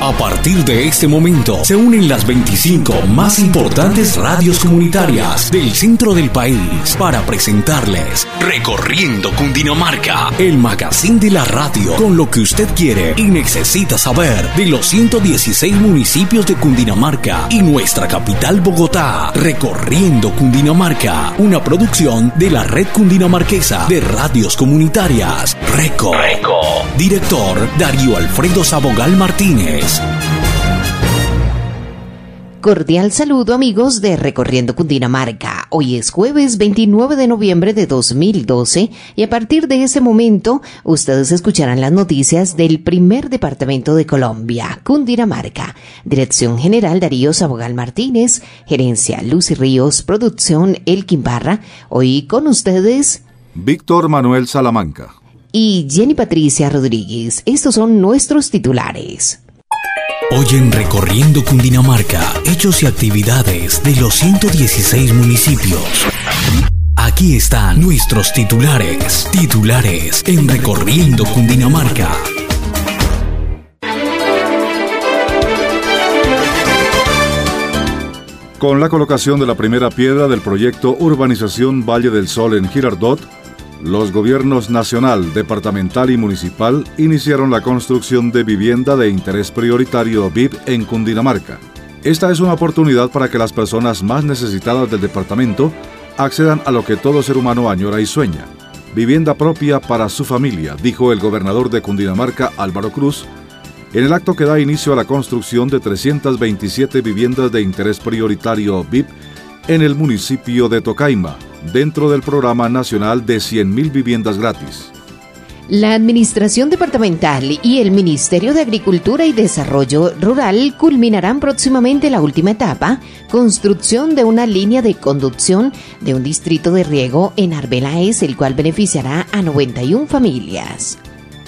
A partir de este momento se unen las 25 más importantes radios comunitarias del centro del país para presentarles Recorriendo Cundinamarca, el magazine de la radio con lo que usted quiere y necesita saber de los 116 municipios de Cundinamarca y nuestra capital Bogotá. Recorriendo Cundinamarca, una producción de la Red Cundinamarquesa de Radios Comunitarias. Reco. Director Darío Alfredo Sabogal Martínez. Cordial saludo, amigos de Recorriendo Cundinamarca. Hoy es jueves 29 de noviembre de 2012 y a partir de ese momento ustedes escucharán las noticias del primer departamento de Colombia, Cundinamarca. Dirección General Darío Sabogal Martínez, Gerencia Lucy Ríos, Producción Elkin Barra. Hoy con ustedes Víctor Manuel Salamanca y Jenny Patricia Rodríguez. Estos son nuestros titulares. Hoy en Recorriendo Cundinamarca, hechos y actividades de los 116 municipios. Aquí están nuestros titulares. Titulares en Recorriendo Cundinamarca. Con la colocación de la primera piedra del proyecto Urbanización Valle del Sol en Girardot, los gobiernos nacional, departamental y municipal iniciaron la construcción de vivienda de interés prioritario VIP en Cundinamarca. Esta es una oportunidad para que las personas más necesitadas del departamento accedan a lo que todo ser humano añora y sueña: vivienda propia para su familia, dijo el gobernador de Cundinamarca, Álvaro Cruz, en el acto que da inicio a la construcción de 327 viviendas de interés prioritario VIP en el municipio de Tocaima, dentro del Programa Nacional de 100.000 Viviendas Gratis. La Administración Departamental y el Ministerio de Agricultura y Desarrollo Rural culminarán próximamente la última etapa, construcción de una línea de conducción de un distrito de riego en Arbeláez, el cual beneficiará a 91 familias.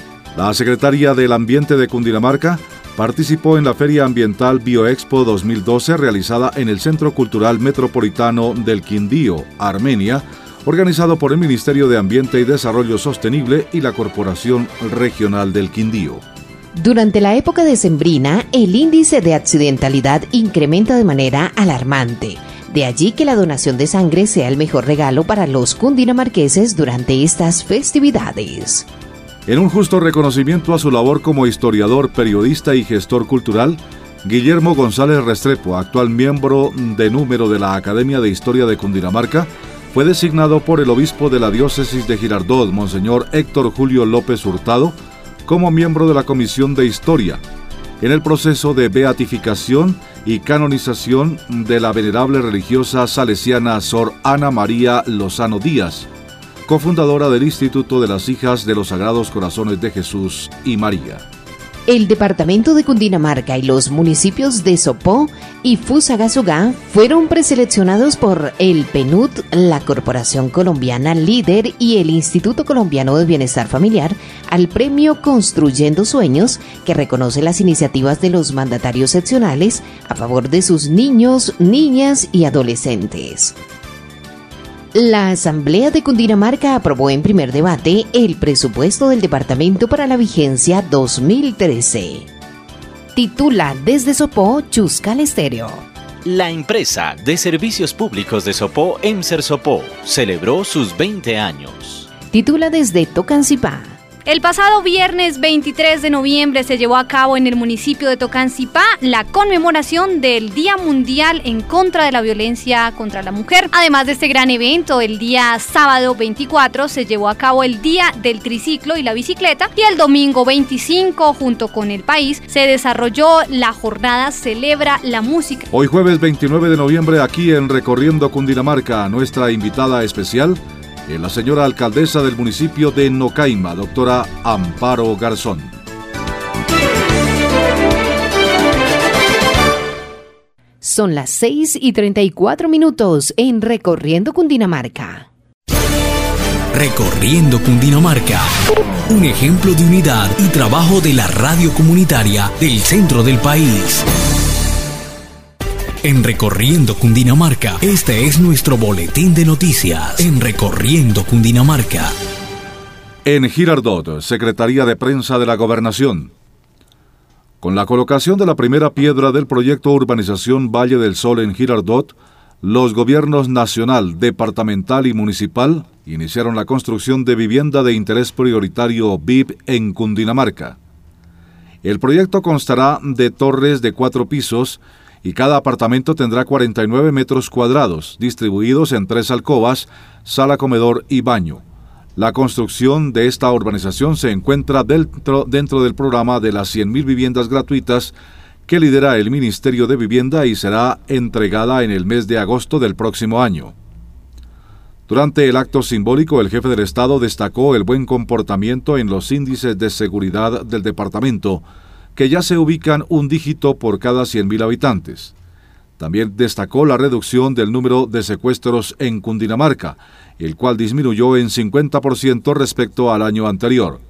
La secretaria del Ambiente de Cundinamarca participó en la Feria Ambiental Bioexpo 2012 realizada en el Centro Cultural Metropolitano del Quindío, Armenia, organizado por el Ministerio de Ambiente y Desarrollo Sostenible y la Corporación Regional del Quindío. Durante la época decembrina, el índice de accidentalidad incrementa de manera alarmante. De allí que la donación de sangre sea el mejor regalo para los cundinamarqueses durante estas festividades. En un justo reconocimiento a su labor como historiador, periodista y gestor cultural, Guillermo González Restrepo, actual miembro de número de la Academia de Historia de Cundinamarca, fue designado por el obispo de la diócesis de Girardot, Monseñor Héctor Julio López Hurtado, como miembro de la Comisión de Historia, en el proceso de beatificación y canonización de la venerable religiosa salesiana Sor Ana María Lozano Díaz, cofundadora del Instituto de las Hijas de los Sagrados Corazones de Jesús y María. El departamento de Cundinamarca y los municipios de Sopó y Fusagasugá fueron preseleccionados por el PNUD, la Corporación Colombiana Líder y el Instituto Colombiano de Bienestar Familiar al premio Construyendo Sueños, que reconoce las iniciativas de los mandatarios seccionales a favor de sus niños, niñas y adolescentes. La Asamblea de Cundinamarca aprobó en primer debate el presupuesto del departamento para la vigencia 2013. Titula desde Sopó, Chuscal Estéreo. La empresa de servicios públicos de Sopó, Emser Sopó, celebró sus 20 años. Titula desde Tocancipá. El pasado viernes 23 de noviembre se llevó a cabo en el municipio de Tocancipá la conmemoración del Día Mundial en contra de la Violencia contra la Mujer. Además de este gran evento, el día sábado 24 se llevó a cabo el Día del Triciclo y la Bicicleta y el domingo 25, junto con el país, se desarrolló la jornada Celebra la Música. Hoy jueves 29 de noviembre, aquí en Recorriendo Cundinamarca, nuestra invitada especial la señora alcaldesa del municipio de Nocaima, doctora Amparo Garzón. Son las 6:34 en Recorriendo Cundinamarca. Recorriendo Cundinamarca, un ejemplo de unidad y trabajo de la radio comunitaria del centro del país. En Recorriendo Cundinamarca, este es nuestro boletín de noticias. En Recorriendo Cundinamarca. En Girardot, Secretaría de Prensa de la Gobernación. Con la colocación de la primera piedra del proyecto Urbanización Valle del Sol en Girardot, los gobiernos nacional, departamental y municipal iniciaron la construcción de vivienda de interés prioritario VIP en Cundinamarca. El proyecto constará de torres de 4 pisos y cada apartamento tendrá 49 metros cuadrados, distribuidos en 3 alcobas, sala, comedor y baño. La construcción de esta urbanización se encuentra dentro del programa de las 100.000 viviendas gratuitas que lidera el Ministerio de Vivienda y será entregada en el mes de agosto del próximo año. Durante el acto simbólico, el jefe del Estado destacó el buen comportamiento en los índices de seguridad del departamento, que ya se ubican un dígito por cada 100.000 habitantes. También destacó la reducción del número de secuestros en Cundinamarca, el cual disminuyó en 50% respecto al año anterior.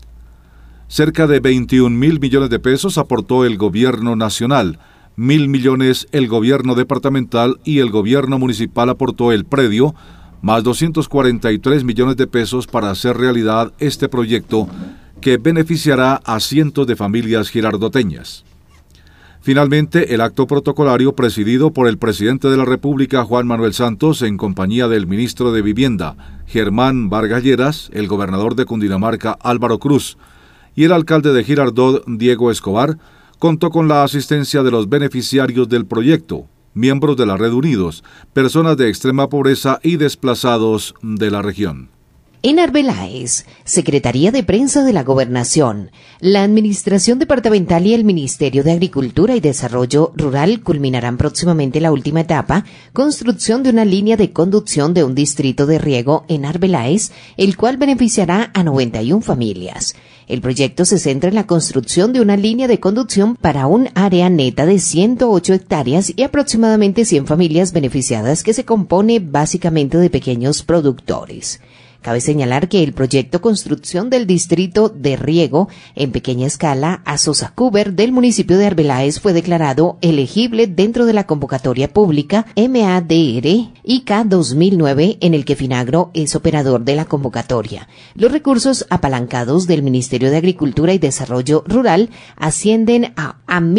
Cerca de 21.000 millones de pesos aportó el gobierno nacional, 1.000 millones el gobierno departamental y el gobierno municipal aportó el predio, más 243 millones de pesos para hacer realidad este proyecto que beneficiará a cientos de familias girardoteñas. Finalmente, el acto protocolario presidido por el presidente de la República, Juan Manuel Santos, en compañía del ministro de Vivienda, Germán Vargas Lleras, el gobernador de Cundinamarca, Álvaro Cruz, y el alcalde de Girardot, Diego Escobar, contó con la asistencia de los beneficiarios del proyecto, miembros de la Red Unidos, personas de extrema pobreza y desplazados de la región. En Arbeláez, Secretaría de Prensa de la Gobernación, la Administración Departamental y el Ministerio de Agricultura y Desarrollo Rural culminarán próximamente la última etapa, construcción de una línea de conducción de un distrito de riego en Arbeláez, el cual beneficiará a 91 familias. El proyecto se centra en la construcción de una línea de conducción para un área neta de 108 hectáreas y aproximadamente 100 familias beneficiadas que se compone básicamente de pequeños productores. Cabe señalar que el proyecto Construcción del Distrito de Riego en pequeña escala a Sosacuber del municipio de Arbeláez fue declarado elegible dentro de la convocatoria pública MADR IK 2009 en el que Finagro es operador de la convocatoria. Los recursos apalancados del Ministerio de Agricultura y Desarrollo Rural ascienden a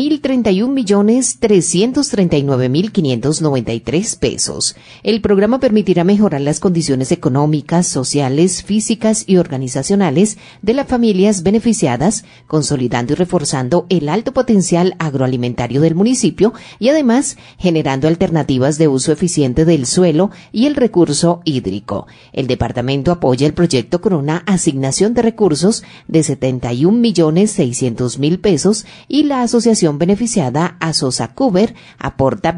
1.031.339.593 pesos. El programa permitirá mejorar las condiciones económicas, sociales, físicas y organizacionales de las familias beneficiadas, consolidando y reforzando el alto potencial agroalimentario del municipio y además generando alternativas de uso eficiente del suelo y el recurso hídrico. El departamento apoya el proyecto con una asignación de recursos de 71.600.000 pesos y la asociación beneficiada a Sosacuber aporta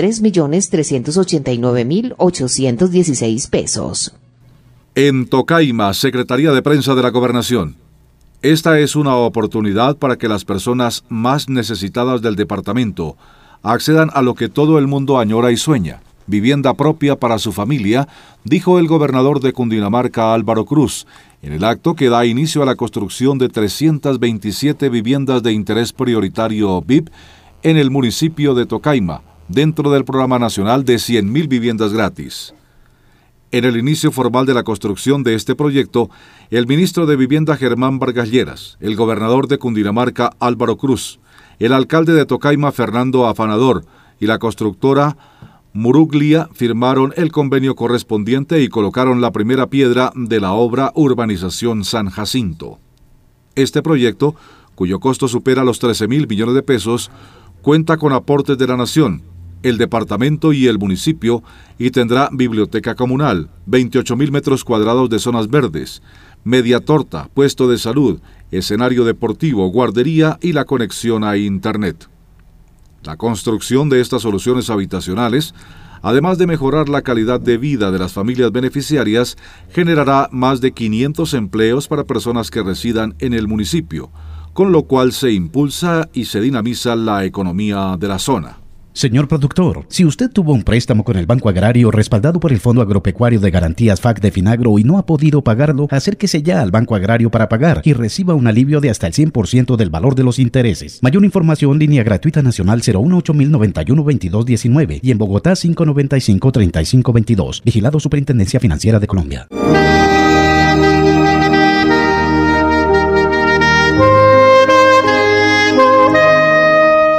23.389.816 pesos. En Tocaima, Secretaría de Prensa de la Gobernación. Esta es una oportunidad para que las personas más necesitadas del departamento accedan a lo que todo el mundo añora y sueña, vivienda propia para su familia, dijo el gobernador de Cundinamarca, Álvaro Cruz, en el acto que da inicio a la construcción de 327 viviendas de interés prioritario VIP en el municipio de Tocaima, dentro del Programa Nacional de 100.000 viviendas gratis. En el inicio formal de la construcción de este proyecto, el ministro de Vivienda Germán Vargas Lleras, el gobernador de Cundinamarca Álvaro Cruz, el alcalde de Tocaima Fernando Afanador y la constructora Muruglia firmaron el convenio correspondiente y colocaron la primera piedra de la obra Urbanización San Jacinto. Este proyecto, cuyo costo supera los 13.000 millones de pesos, cuenta con aportes de la Nación, el departamento y el municipio y tendrá biblioteca comunal, 28.000 metros cuadrados de zonas verdes, media torta, puesto de salud, escenario deportivo, guardería y la conexión a Internet. La construcción de estas soluciones habitacionales, además de mejorar la calidad de vida de las familias beneficiarias, generará más de 500 empleos para personas que residan en el municipio, con lo cual se impulsa y se dinamiza la economía de la zona. Señor productor, si usted tuvo un préstamo con el Banco Agrario respaldado por el Fondo Agropecuario de Garantías FAC de Finagro y no ha podido pagarlo, acérquese ya al Banco Agrario para pagar y reciba un alivio de hasta el 100% del valor de los intereses. Mayor información, línea gratuita nacional 018-091-2219 y en Bogotá 595-3522. Vigilado Superintendencia Financiera de Colombia.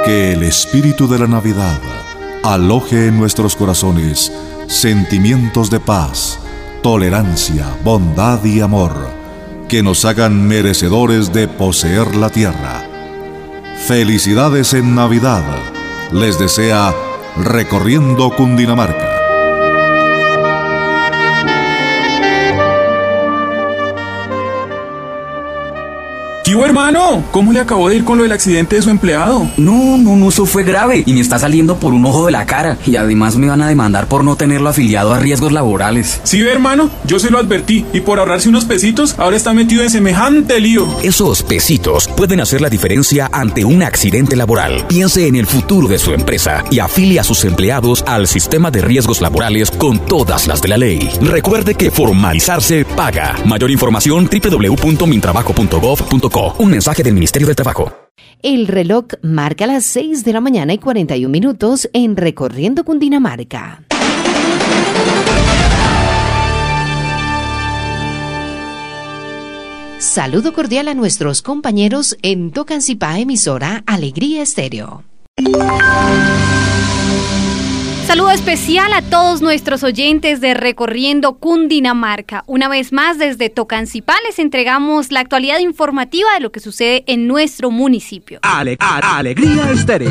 Que el espíritu de la Navidad aloje en nuestros corazones sentimientos de paz, tolerancia, bondad y amor, que nos hagan merecedores de poseer la tierra. Felicidades en Navidad, les desea Recorriendo Cundinamarca. Tío hermano, ¿cómo le acabó de ir con lo del accidente de su empleado? No, eso fue grave y me está saliendo por un ojo de la cara y además me van a demandar por no tenerlo afiliado a riesgos laborales. Sí, hermano, yo se lo advertí y por ahorrarse unos pesitos ahora está metido en semejante lío. Esos pesitos pueden hacer la diferencia ante un accidente laboral. Piense en el futuro de su empresa y afilie a sus empleados al sistema de riesgos laborales con todas las de la ley. Recuerde que formalizarse paga. Mayor información www.mintrabajo.gov.co. Un mensaje del Ministerio del Trabajo. El reloj marca las 6 de la mañana y 41 minutos en Recorriendo Cundinamarca. Saludo cordial a nuestros compañeros en Tocancipá, emisora Alegría Estéreo. Saludo especial a todos nuestros oyentes de Recorriendo Cundinamarca. Una vez más, desde Tocancipá les entregamos la actualidad informativa de lo que sucede en nuestro municipio. Alegría Estéreo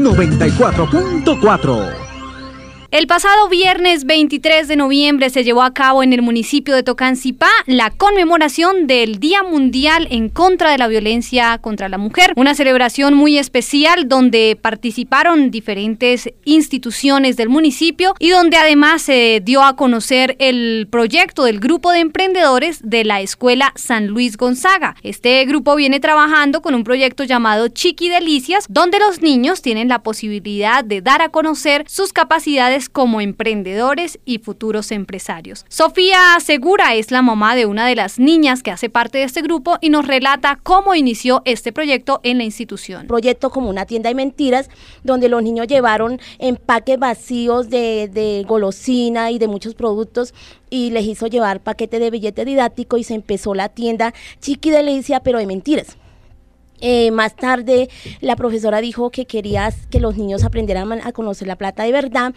94.4. El pasado viernes 23 de noviembre se llevó a cabo en el municipio de Tocancipá la conmemoración del Día Mundial en contra de la Violencia contra la Mujer. Una celebración muy especial donde participaron diferentes instituciones del municipio y donde además se dio a conocer el proyecto del grupo de emprendedores de la Escuela San Luis Gonzaga. Este grupo viene trabajando con un proyecto llamado Chiqui Delicias, donde los niños tienen la posibilidad de dar a conocer sus capacidades como emprendedores y futuros empresarios. Sofía Segura es la mamá de una de las niñas que hace parte de este grupo y nos relata cómo inició este proyecto en la institución. Proyecto como una tienda de mentiras, donde los niños llevaron empaques vacíos de golosina y de muchos productos y les hizo llevar paquete de billete didáctico y se empezó la tienda Chiqui Delicia, pero de mentiras. Más tarde la profesora dijo que quería que los niños aprendieran a conocer la plata de verdad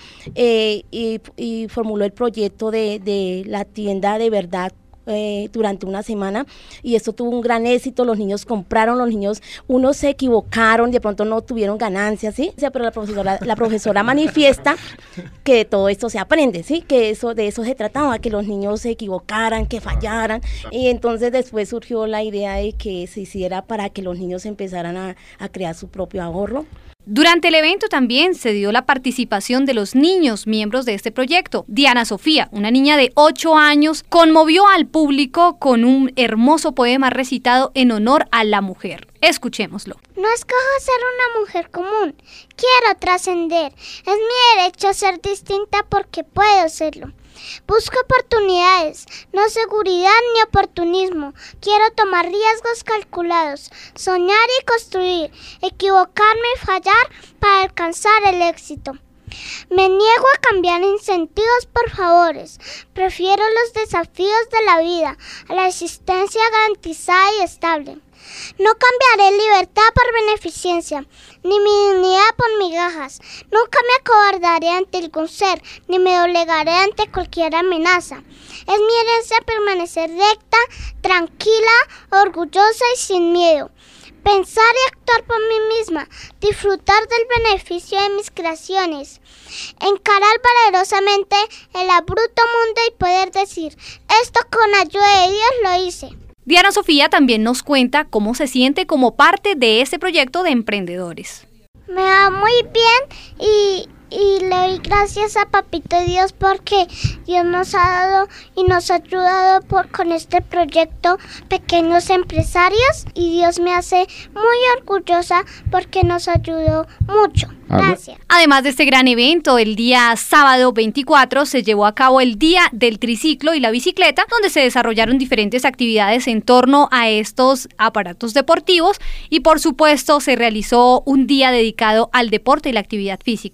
y formuló el proyecto de la tienda de verdad durante una semana y esto tuvo un gran éxito. Los niños compraron, unos se equivocaron, de pronto no tuvieron ganancias, ¿sí? O sea, pero la profesora manifiesta que de todo esto se aprende, ¿sí? Que de eso se trataba, que los niños se equivocaran, que fallaran, y entonces después surgió la idea de que se hiciera para que los niños empezaran a crear su propio ahorro. Durante el evento también se dio la participación de los niños miembros de este proyecto. Diana Sofía, una niña de 8 años, conmovió al público con un hermoso poema recitado en honor a la mujer. Escuchémoslo. No escojo ser una mujer común, quiero trascender. Es mi derecho ser distinta porque puedo serlo. Busco oportunidades, no seguridad ni oportunismo. Quiero tomar riesgos calculados, soñar y construir, equivocarme y fallar para alcanzar el éxito. Me niego a cambiar incentivos por favores. Prefiero los desafíos de la vida a la existencia garantizada y estable. No cambiaré libertad por beneficencia, ni mi dignidad por migajas. Nunca me acobardaré ante algún ser, ni me doblegaré ante cualquier amenaza. Es mi herencia permanecer recta, tranquila, orgullosa y sin miedo. Pensar y actuar por mí misma, disfrutar del beneficio de mis creaciones. Encarar valerosamente el abrupto mundo y poder decir, esto con ayuda de Dios lo hice. Diana Sofía también nos cuenta cómo se siente como parte de este proyecto de emprendedores. Me va muy bien y le doy gracias a Papito Dios porque Dios nos ha dado y nos ha ayudado con este proyecto Pequeños Empresarios y Dios me hace muy orgullosa porque nos ayudó mucho. Gracias. Además de este gran evento, el día sábado 24 se llevó a cabo el Día del Triciclo y la Bicicleta, donde se desarrollaron diferentes actividades en torno a estos aparatos deportivos y por supuesto se realizó un día dedicado al deporte y la actividad física. Y el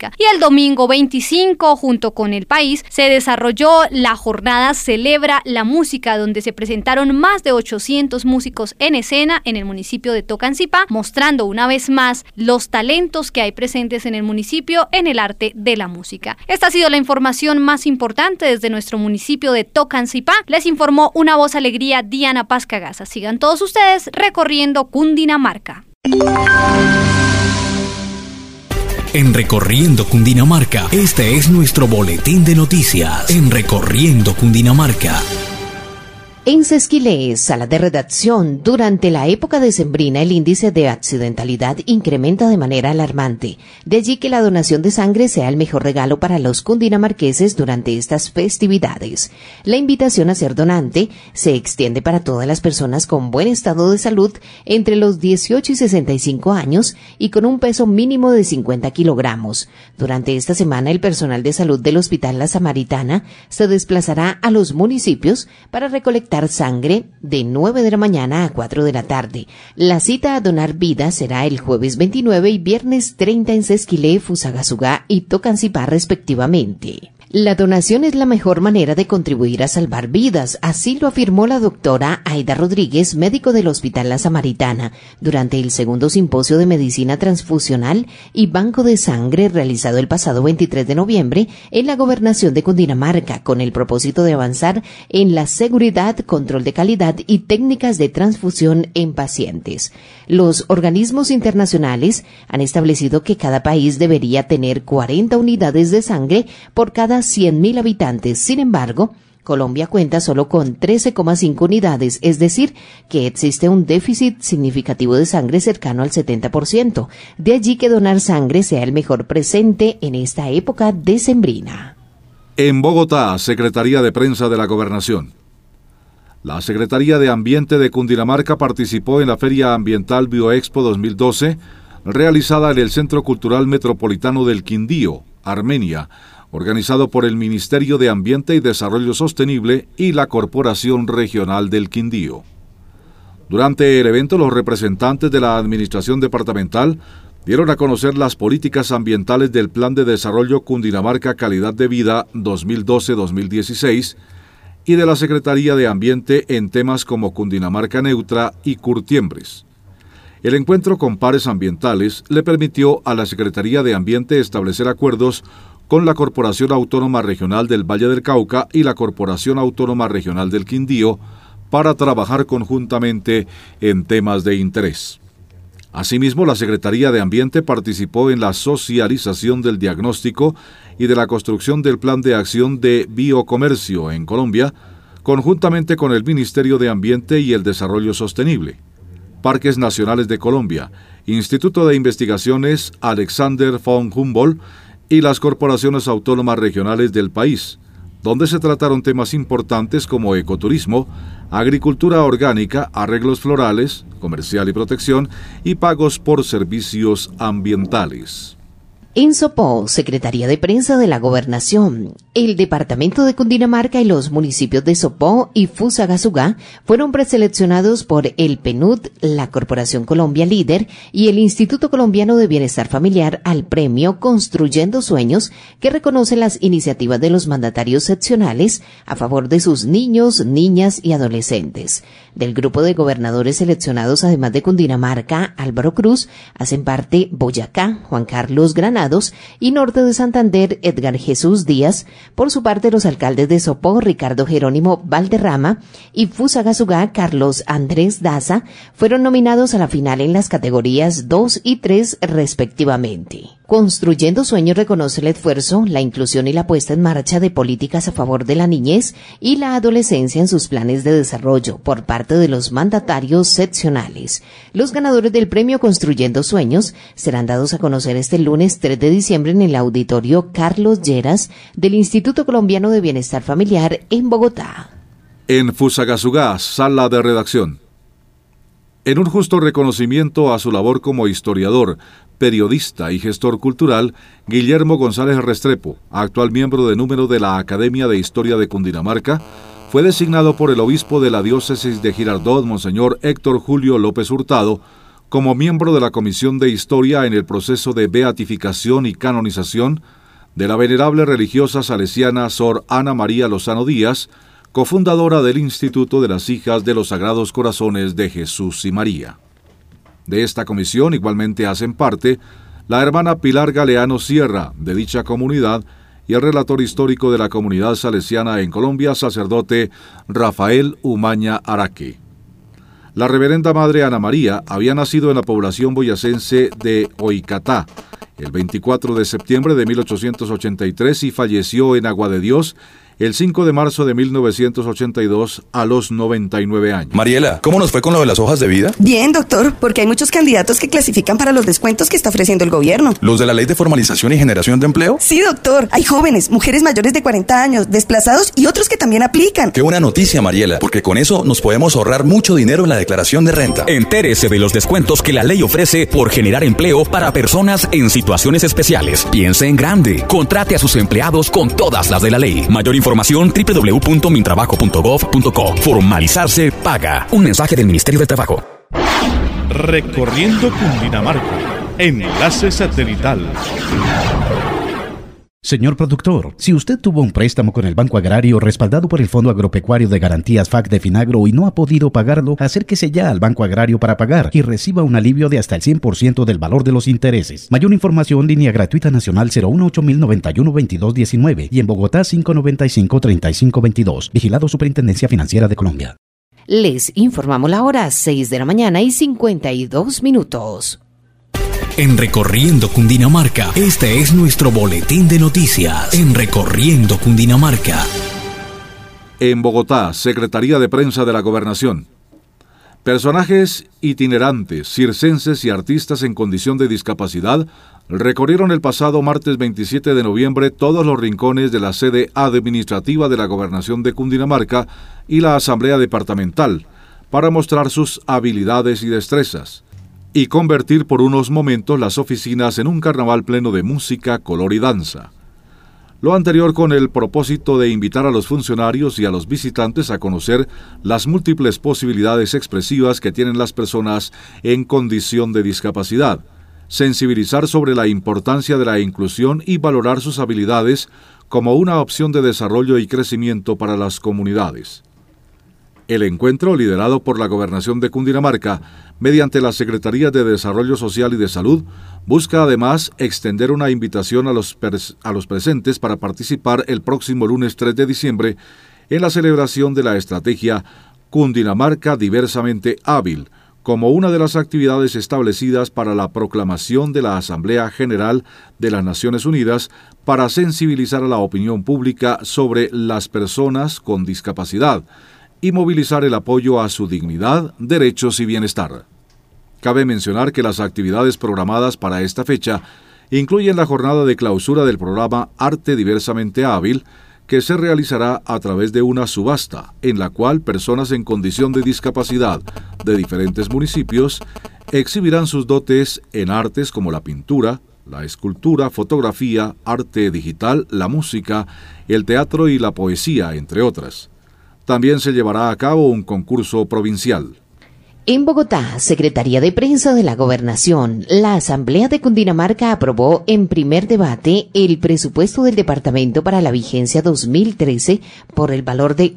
domingo 25, junto con el país, se desarrolló la jornada Celebra la Música, donde se presentaron más de 800 músicos en escena en el municipio de Tocancipá, mostrando una vez más los talentos que hay presentes en el municipio en el arte de la música. Esta ha sido la información más importante desde nuestro municipio de Tocancipá. Les informó Una Voz Alegría, Diana Paz Cagaza. Sigan todos ustedes recorriendo Cundinamarca. En Recorriendo Cundinamarca, este es nuestro boletín de noticias. En Recorriendo Cundinamarca. En Sesquilé, sala de redacción, durante la época decembrina el índice de accidentalidad incrementa de manera alarmante. De allí que la donación de sangre sea el mejor regalo para los cundinamarqueses durante estas festividades. La invitación a ser donante se extiende para todas las personas con buen estado de salud entre los 18 y 65 años y con un peso mínimo de 50 kilogramos. Durante esta semana el personal de salud del Hospital La Samaritana se desplazará a los municipios para recolectar sangre de 9 de la mañana a 4 de la tarde. La cita a donar vida será el jueves 29 y viernes 30 en Sesquilé, Fusagasugá y Tocancipá respectivamente. La donación es la mejor manera de contribuir a salvar vidas, así lo afirmó la doctora Aida Rodríguez, médico del Hospital La Samaritana, durante el segundo simposio de medicina transfusional y banco de sangre realizado el pasado 23 de noviembre en la gobernación de Cundinamarca, con el propósito de avanzar en la seguridad, control de calidad y técnicas de transfusión en pacientes. Los organismos internacionales han establecido que cada país debería tener 40 unidades de sangre por cada 100.000 habitantes. Sin embargo, Colombia cuenta solo con 13,5 unidades, es decir, que existe un déficit significativo de sangre cercano al 70%. De allí que donar sangre sea el mejor presente en esta época decembrina. En Bogotá, Secretaría de Prensa de la Gobernación. La Secretaría de Ambiente de Cundinamarca participó en la Feria Ambiental Bioexpo 2012, realizada en el Centro Cultural Metropolitano del Quindío, Armenia, organizado por el Ministerio de Ambiente y Desarrollo Sostenible y la Corporación Regional del Quindío. Durante el evento, los representantes de la Administración Departamental dieron a conocer las políticas ambientales del Plan de Desarrollo Cundinamarca Calidad de Vida 2012-2016 y de la Secretaría de Ambiente en temas como Cundinamarca Neutra y Curtiembres. El encuentro con pares ambientales le permitió a la Secretaría de Ambiente establecer acuerdos con la Corporación Autónoma Regional del Valle del Cauca y la Corporación Autónoma Regional del Quindío para trabajar conjuntamente en temas de interés. Asimismo, la Secretaría de Ambiente participó en la socialización del diagnóstico y de la construcción del Plan de Acción de Biocomercio en Colombia, conjuntamente con el Ministerio de Ambiente y el Desarrollo Sostenible, Parques Nacionales de Colombia, Instituto de Investigaciones Alexander von Humboldt y las corporaciones autónomas regionales del país, donde se trataron temas importantes como ecoturismo, agricultura orgánica, arreglos florales, comercial y protección, y pagos por servicios ambientales. En Sopó, Secretaría de Prensa de la Gobernación, el Departamento de Cundinamarca y los municipios de Sopó y Fusagasugá fueron preseleccionados por el PNUD, la Corporación Colombia Líder y el Instituto Colombiano de Bienestar Familiar al premio Construyendo Sueños, que reconoce las iniciativas de los mandatarios seccionales a favor de sus niños, niñas y adolescentes. Del grupo de gobernadores seleccionados, además de Cundinamarca, Álvaro Cruz, hacen parte Boyacá, Juan Carlos Granados y Norte de Santander, Edgar Jesús Díaz. Por su parte, los alcaldes de Sopó, Ricardo Jerónimo Valderrama y Fusagasugá, Carlos Andrés Daza, fueron nominados a la final en las categorías 2 y 3 respectivamente. Construyendo Sueños reconoce el esfuerzo, la inclusión y la puesta en marcha de políticas a favor de la niñez y la adolescencia en sus planes de desarrollo por parte de los mandatarios seccionales. Los ganadores del premio Construyendo Sueños serán dados a conocer este lunes 3 de diciembre en el auditorio Carlos Lleras del Instituto Colombiano de Bienestar Familiar en Bogotá. En Fusagasugá, sala de redacción. En un justo reconocimiento a su labor como historiador, periodista y gestor cultural, Guillermo González Restrepo, actual miembro de número de la Academia de Historia de Cundinamarca, fue designado por el obispo de la diócesis de Girardot, Monseñor Héctor Julio López Hurtado, como miembro de la Comisión de Historia en el proceso de beatificación y canonización de la venerable religiosa salesiana Sor Ana María Lozano Díaz, cofundadora del Instituto de las Hijas de los Sagrados Corazones de Jesús y María. De esta comisión igualmente hacen parte la hermana Pilar Galeano Sierra, de dicha comunidad, y el relator histórico de la comunidad salesiana en Colombia, sacerdote Rafael Umaña Araque. La reverenda Madre Ana María había nacido en la población boyacense de Oicatá el 24 de septiembre de 1883 y falleció en Agua de Dios el 5 de marzo de 1982 a los 99 años. Mariela, ¿cómo nos fue con lo de las hojas de vida? Bien, doctor, porque hay muchos candidatos que clasifican para los descuentos que está ofreciendo el gobierno. ¿Los de la Ley de Formalización y Generación de Empleo? Sí, doctor. Hay jóvenes, mujeres mayores de 40 años, desplazados y otros que también aplican. Qué buena noticia, Mariela, porque con eso nos podemos ahorrar mucho dinero en la declaración de renta. Entérese de los descuentos que la ley ofrece por generar empleo para personas en situaciones especiales. Piense en grande. Contrate a sus empleados con todas las de la ley. Mayor información www.mintrabajo.gov.co. Formalizarse paga. Un mensaje del Ministerio del Trabajo. Recorriendo Cundinamarca. Enlace satelital. Señor productor, si usted tuvo un préstamo con el Banco Agrario respaldado por el Fondo Agropecuario de Garantías FAC de Finagro y no ha podido pagarlo, acérquese ya al Banco Agrario para pagar y reciba un alivio de hasta el 100% del valor de los intereses. Mayor información, línea gratuita nacional 018-091-2219 y en Bogotá 595-3522. Vigilado Superintendencia Financiera de Colombia. Les informamos la hora 6 de la mañana y 52 minutos. En Recorriendo Cundinamarca, este es nuestro boletín de noticias. En Recorriendo Cundinamarca. En Bogotá, Secretaría de Prensa de la Gobernación. Personajes itinerantes, circenses y artistas en condición de discapacidad recorrieron el pasado martes 27 de noviembre todos los rincones de la sede administrativa de la Gobernación de Cundinamarca y la Asamblea Departamental para mostrar sus habilidades y destrezas y convertir por unos momentos las oficinas en un carnaval pleno de música, color y danza. Lo anterior con el propósito de invitar a los funcionarios y a los visitantes a conocer las múltiples posibilidades expresivas que tienen las personas en condición de discapacidad, sensibilizar sobre la importancia de la inclusión y valorar sus habilidades como una opción de desarrollo y crecimiento para las comunidades. El encuentro, liderado por la Gobernación de Cundinamarca, mediante la Secretaría de Desarrollo Social y de Salud, busca además extender una invitación a los presentes para participar el próximo lunes 3 de diciembre en la celebración de la estrategia Cundinamarca Diversamente Hábil, como una de las actividades establecidas para la proclamación de la Asamblea General de las Naciones Unidas para sensibilizar a la opinión pública sobre las personas con discapacidad y movilizar el apoyo a su dignidad, derechos y bienestar. Cabe mencionar que las actividades programadas para esta fecha incluyen la jornada de clausura del programa Arte Diversamente Hábil, que se realizará a través de una subasta, en la cual personas en condición de discapacidad de diferentes municipios exhibirán sus dotes en artes como la pintura, la escultura, fotografía, arte digital, la música, el teatro y la poesía, entre otras. También se llevará a cabo un concurso provincial. En Bogotá, Secretaría de Prensa de la Gobernación, la Asamblea de Cundinamarca aprobó en primer debate el presupuesto del departamento para la vigencia 2013 por el valor de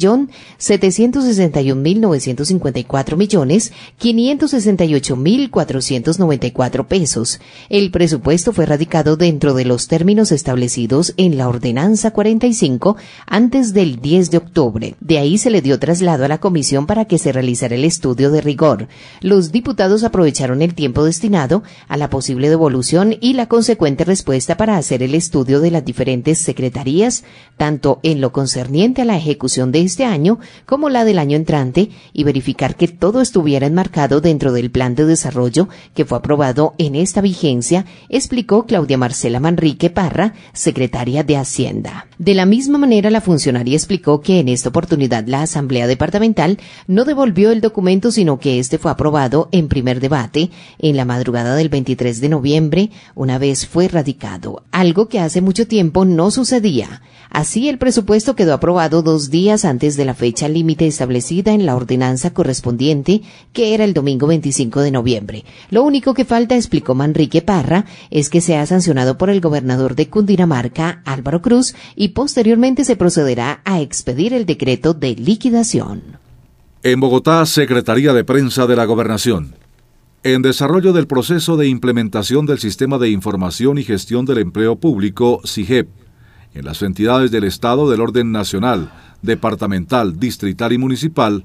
1.761.954.568.494 pesos. El presupuesto fue radicado dentro de los términos establecidos en la Ordenanza 45 antes del 10 de octubre. De ahí se le dio traslado a la comisión para que se realizara el estudio de rigor. Los diputados aprovecharon el tiempo destinado a la posible devolución y la consecuente respuesta para hacer el estudio de las diferentes secretarías, tanto en lo concerniente a la ejecución de este año como la del año entrante, y verificar que todo estuviera enmarcado dentro del plan de desarrollo que fue aprobado en esta vigencia, explicó Claudia Marcela Manrique Parra, secretaria de Hacienda. De la misma manera, la funcionaria explicó que en esta oportunidad la Asamblea Departamental no devolvió el documento, sino que este fue aprobado en primer debate en la madrugada del 23 de noviembre, una vez fue radicado, algo que hace mucho tiempo no sucedía. Así, el presupuesto quedó aprobado 2 días antes de la fecha límite establecida en la ordenanza correspondiente, que era el domingo 25 de noviembre. Lo único que falta, explicó Manrique Parra, es que sea sancionado por el gobernador de Cundinamarca, Álvaro Cruz, y posteriormente se procederá a expedir el decreto de liquidación. En Bogotá, Secretaría de Prensa de la Gobernación. En desarrollo del proceso de implementación del Sistema de Información y Gestión del Empleo Público, SIGEP, en las entidades del Estado del orden nacional, departamental, distrital y municipal,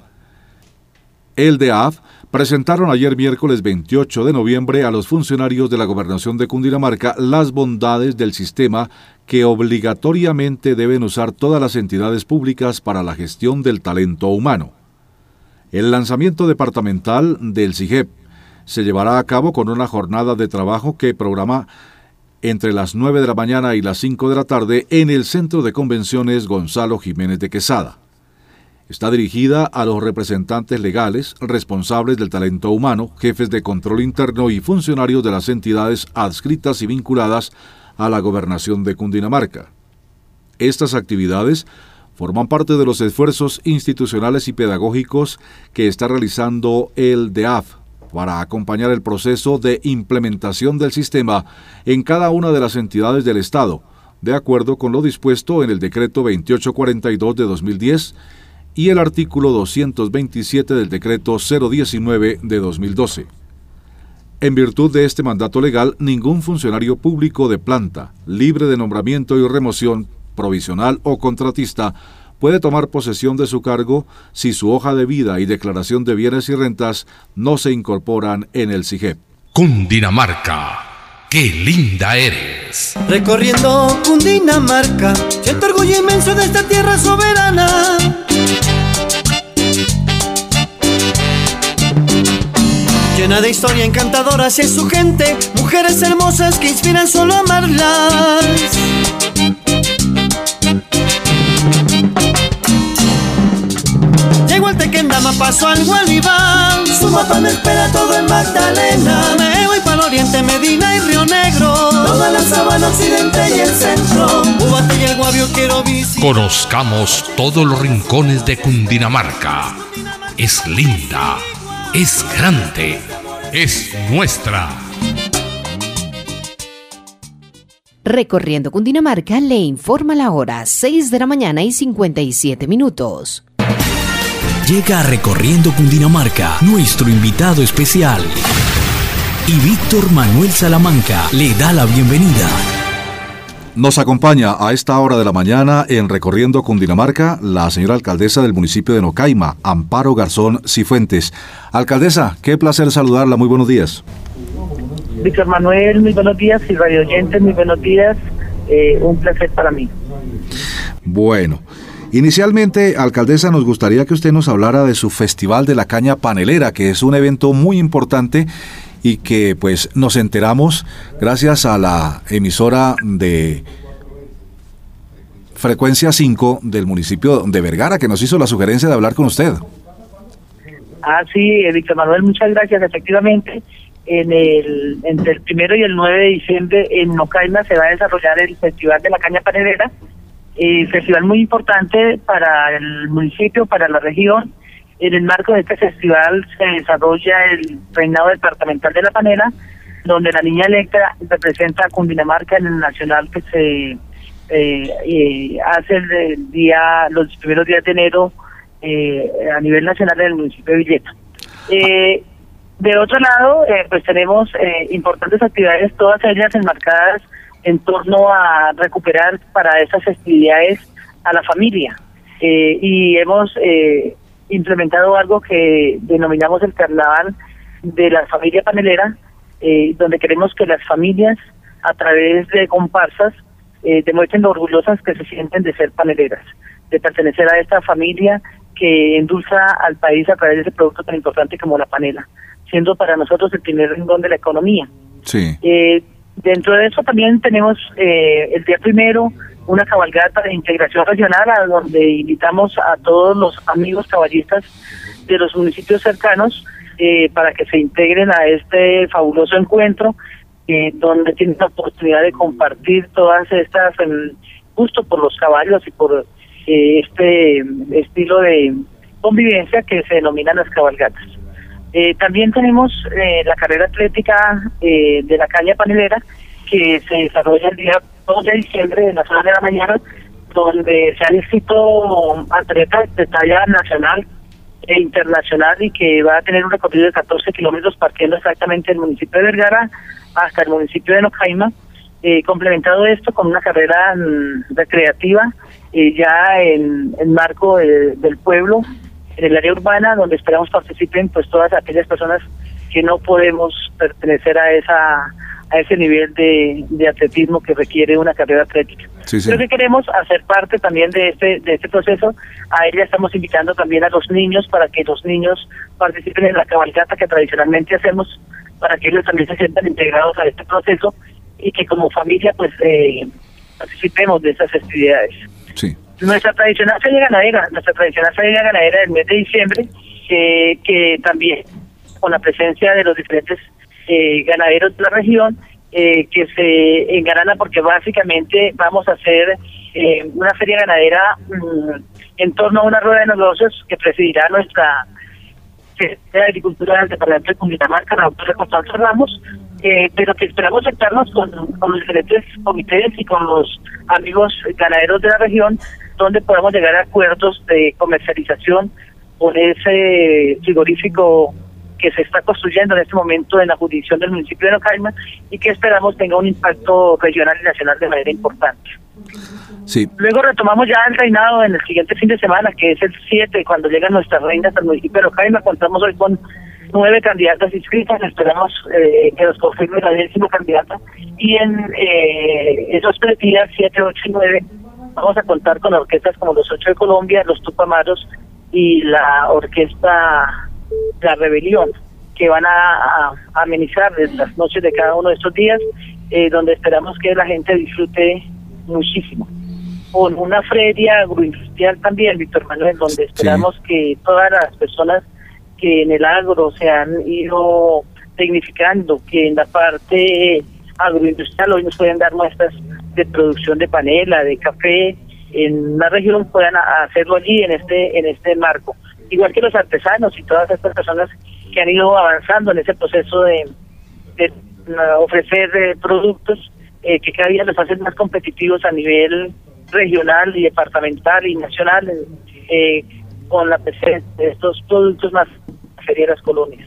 el DEAF presentaron ayer miércoles 28 de noviembre a los funcionarios de la Gobernación de Cundinamarca las bondades del sistema que obligatoriamente deben usar todas las entidades públicas para la gestión del talento humano. El lanzamiento departamental del SIGEP se llevará a cabo con una jornada de trabajo que programa entre las 9 de la mañana y las 5 de la tarde en el Centro de Convenciones Gonzalo Jiménez de Quesada. Está dirigida a los representantes legales, responsables del talento humano, jefes de control interno y funcionarios de las entidades adscritas y vinculadas a la Gobernación de Cundinamarca. Estas actividades forman parte de los esfuerzos institucionales y pedagógicos que está realizando el DEAF para acompañar el proceso de implementación del sistema en cada una de las entidades del Estado, de acuerdo con lo dispuesto en el Decreto 2842 de 2010 y el artículo 227 del Decreto 019 de 2012. En virtud de este mandato legal, ningún funcionario público de planta, libre de nombramiento y remoción, provisional o contratista, puede tomar posesión de su cargo si su hoja de vida y declaración de bienes y rentas no se incorporan en el SIGEP. Cundinamarca, ¡qué linda eres! Recorriendo Cundinamarca, siento orgullo inmenso de esta tierra soberana. Llena de historia encantadora hacia su gente, mujeres hermosas que inspiran solo a amarlas. Llego al Tequendama, paso al Gualibán, su mapa me espera todo en Magdalena. Me voy para el oriente, Medina y Río Negro, toda la sabana occidente y el centro, Ubate y el Guavio quiero visitar. Conozcamos todos los rincones de Cundinamarca. Es linda, es grande, es nuestra. Recorriendo Cundinamarca le informa la hora, 6 de la mañana y 57 minutos. Llega a Recorriendo Cundinamarca nuestro invitado especial. Y Víctor Manuel Salamanca le da la bienvenida. Nos acompaña a esta hora de la mañana en Recorriendo Cundinamarca la señora alcaldesa del municipio de Nocaima, Amparo Garzón Cifuentes. Alcaldesa, qué placer saludarla, muy buenos días. Víctor Manuel, muy buenos días, y radio oyentes, muy buenos días, un placer para mí. Bueno, inicialmente, alcaldesa, nos gustaría que usted nos hablara de su Festival de la Caña Panelera, que es un evento muy importante y que pues nos enteramos gracias a la emisora de Frecuencia 5 del municipio de Vergara, que nos hizo la sugerencia de hablar con usted. Sí, Víctor Manuel, muchas gracias. Efectivamente, entre el 1 y el 9 de diciembre en Nocaima se va a desarrollar el Festival de la Caña Panelera, festival muy importante para el municipio, para la región. En el marco de este festival se desarrolla el reinado departamental de la panela, donde la niña electa representa a Cundinamarca en el nacional que se hace los primeros días de enero a nivel nacional en el municipio de Villeta. De otro lado, pues tenemos importantes actividades, todas ellas enmarcadas en torno a recuperar para estas festividades a la familia. Y hemos implementado algo que denominamos el carnaval de la familia panelera, donde queremos que las familias, a través de comparsas, demuestren lo orgullosas que se sienten de ser paneleras, de pertenecer a esta familia que endulza al país a través de ese producto tan importante como la panela, siendo para nosotros el primer renglón de la economía. Sí. Dentro de eso también tenemos el día primero una cabalgata de integración regional a donde invitamos a todos los amigos caballistas de los municipios cercanos para que se integren a este fabuloso encuentro, donde tienen la oportunidad de compartir todas estas gusto por los caballos y por este estilo de convivencia que se denominan las cabalgatas. También tenemos la carrera atlética de la caña panelera, que se desarrolla el día 2 de diciembre en las horas de la mañana, donde se han inscrito atletas de talla nacional e internacional y que va a tener un recorrido de 14 kilómetros partiendo exactamente del municipio de Vergara hasta el municipio de Nocaima, complementado esto con una carrera recreativa ya en marco del pueblo, en el área urbana, donde esperamos participen pues todas aquellas personas que no podemos pertenecer a ese nivel de atletismo que requiere una carrera atlética. Sí, sí. Creo que queremos hacer parte también de este proceso. A ella estamos invitando también a los niños para que los niños participen en la cabalgata que tradicionalmente hacemos, para que ellos también se sientan integrados a este proceso y que como familia pues participemos de estas festividades. Sí. Nuestra tradicional feria ganadera del mes de diciembre, que también con la presencia de los diferentes ganaderos de la región, que se engalana porque básicamente vamos a hacer una feria ganadera en torno a una rueda de negocios que presidirá nuestra Secretaría de Agricultura del Departamento de Cundinamarca, la doctora Constanza Ramos, pero que esperamos sentarnos con los diferentes comités y con los amigos ganaderos de la región, donde podamos llegar a acuerdos de comercialización por ese frigorífico que se está construyendo en este momento en la jurisdicción del municipio de Nocaima y que esperamos tenga un impacto regional y nacional de manera importante. Sí. Luego retomamos ya el reinado en el siguiente fin de semana, que es el 7, cuando llegan nuestras reinas al municipio de Nocaima. Contamos hoy con 9 candidatas inscritas, esperamos que nos confirme la 10ª candidata, y en esos 3 días, 7, 8 y 9, vamos a contar con orquestas como los 8 de Colombia, los Tupamaros y la orquesta La Rebelión, que van a amenizar las noches de cada uno de estos días, donde esperamos que la gente disfrute muchísimo. Con una feria agroindustrial también, Víctor Manuel, donde esperamos que todas las personas que en el agro se han ido tecnificando, que en la parte agroindustrial hoy nos pueden dar muestras de producción de panela, de café, en la región puedan hacerlo allí en este marco. Igual que los artesanos y todas estas personas que han ido avanzando en ese proceso de ofrecer productos que cada día los hacen más competitivos a nivel regional y departamental y nacional, con la presencia de estos productos más ferieras colonias.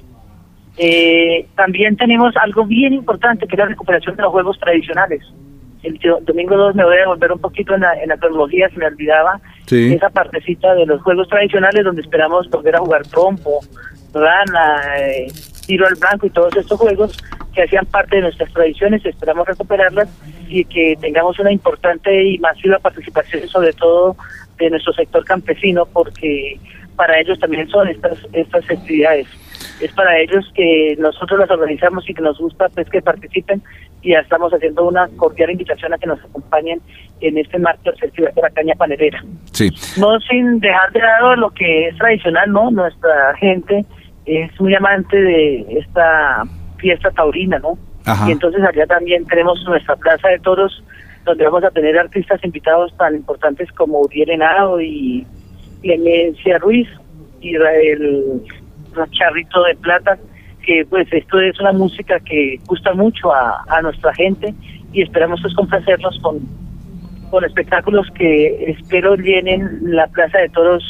También tenemos algo bien importante, que es la recuperación de los juegos tradicionales. El domingo 2 me voy a volver un poquito en la cronología, se me olvidaba esa partecita de los juegos tradicionales, donde esperamos volver a jugar trompo, rana, tiro al blanco y todos estos juegos que hacían parte de nuestras tradiciones. Esperamos recuperarlas y que tengamos una importante y masiva participación, sobre todo de nuestro sector campesino, porque para ellos también son estas festividades. Es para ellos que nosotros las organizamos y que nos gusta pues que participen, y ya estamos haciendo una cordial invitación a que nos acompañen en este marco del Festival de la Caña Panelera. Sí. No sin dejar de lado lo que es tradicional, ¿no? Nuestra gente es muy amante de esta fiesta taurina, ¿no? Ajá. Y entonces allá también tenemos nuestra plaza de toros, donde vamos a tener artistas invitados tan importantes como Uriel Henao y Clemencia Ruiz y el Charrito de Plata, que pues esto es una música que gusta mucho a nuestra gente, y esperamos pues complacerlos con espectáculos que espero llenen la plaza de toros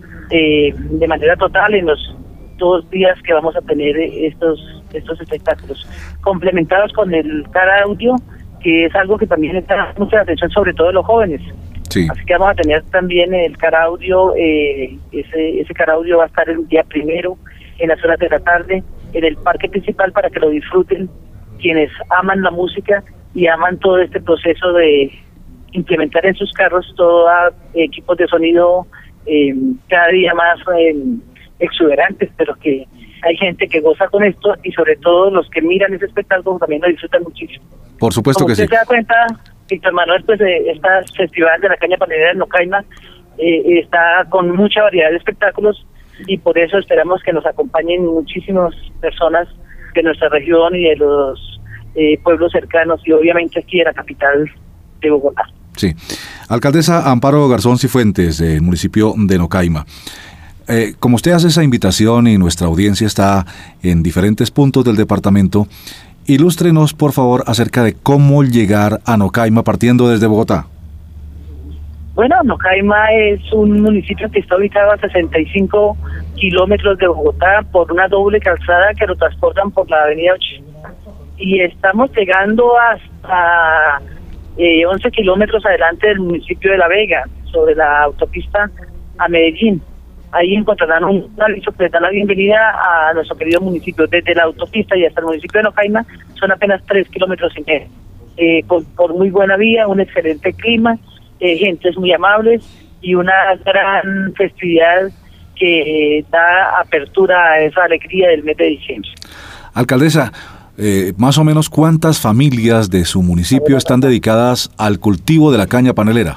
de manera total en los 2 días que vamos a tener estos espectáculos, complementados con el car audio, que es algo que también está mucha atención, sobre todo de los jóvenes. Sí. Así que vamos a tener también el car audio, ese car audio va a estar el día 1 en las horas de la tarde en el parque principal, para que lo disfruten quienes aman la música y aman todo este proceso de implementar en sus carros todo equipos de sonido cada día más exuberantes, pero que hay gente que goza con esto, y sobre todo los que miran ese espectáculo también lo disfrutan muchísimo. Por supuesto que sí. Como usted se da cuenta, Víctor Manuel, pues esta festival de la caña panelera en Nocaima está con mucha variedad de espectáculos y por eso esperamos que nos acompañen muchísimas personas de nuestra región y de los pueblos cercanos y obviamente aquí de la capital de Bogotá. Sí. Alcaldesa Amparo Garzón Cifuentes, del municipio de Nocaima. Como usted hace esa invitación y nuestra audiencia está en diferentes puntos del departamento, ilústrenos por favor acerca de cómo llegar a Nocaima partiendo desde Bogotá. Bueno, Nocaima es un municipio que está ubicado a 65 kilómetros de Bogotá por una doble calzada que lo transportan por la avenida 80 y estamos llegando hasta 11 kilómetros adelante del municipio de La Vega, sobre la autopista a Medellín. Ahí encontrarán un aviso que les da la bienvenida a nuestro querido municipio. Desde la autopista y hasta el municipio de Nocaima son apenas 3 kilómetros y medio. Por muy buena vía, un excelente clima, gentes muy amables y una gran festividad que da apertura a esa alegría del mes de diciembre. Alcaldesa, más o menos ¿cuántas familias de su municipio están dedicadas al cultivo de la caña panelera?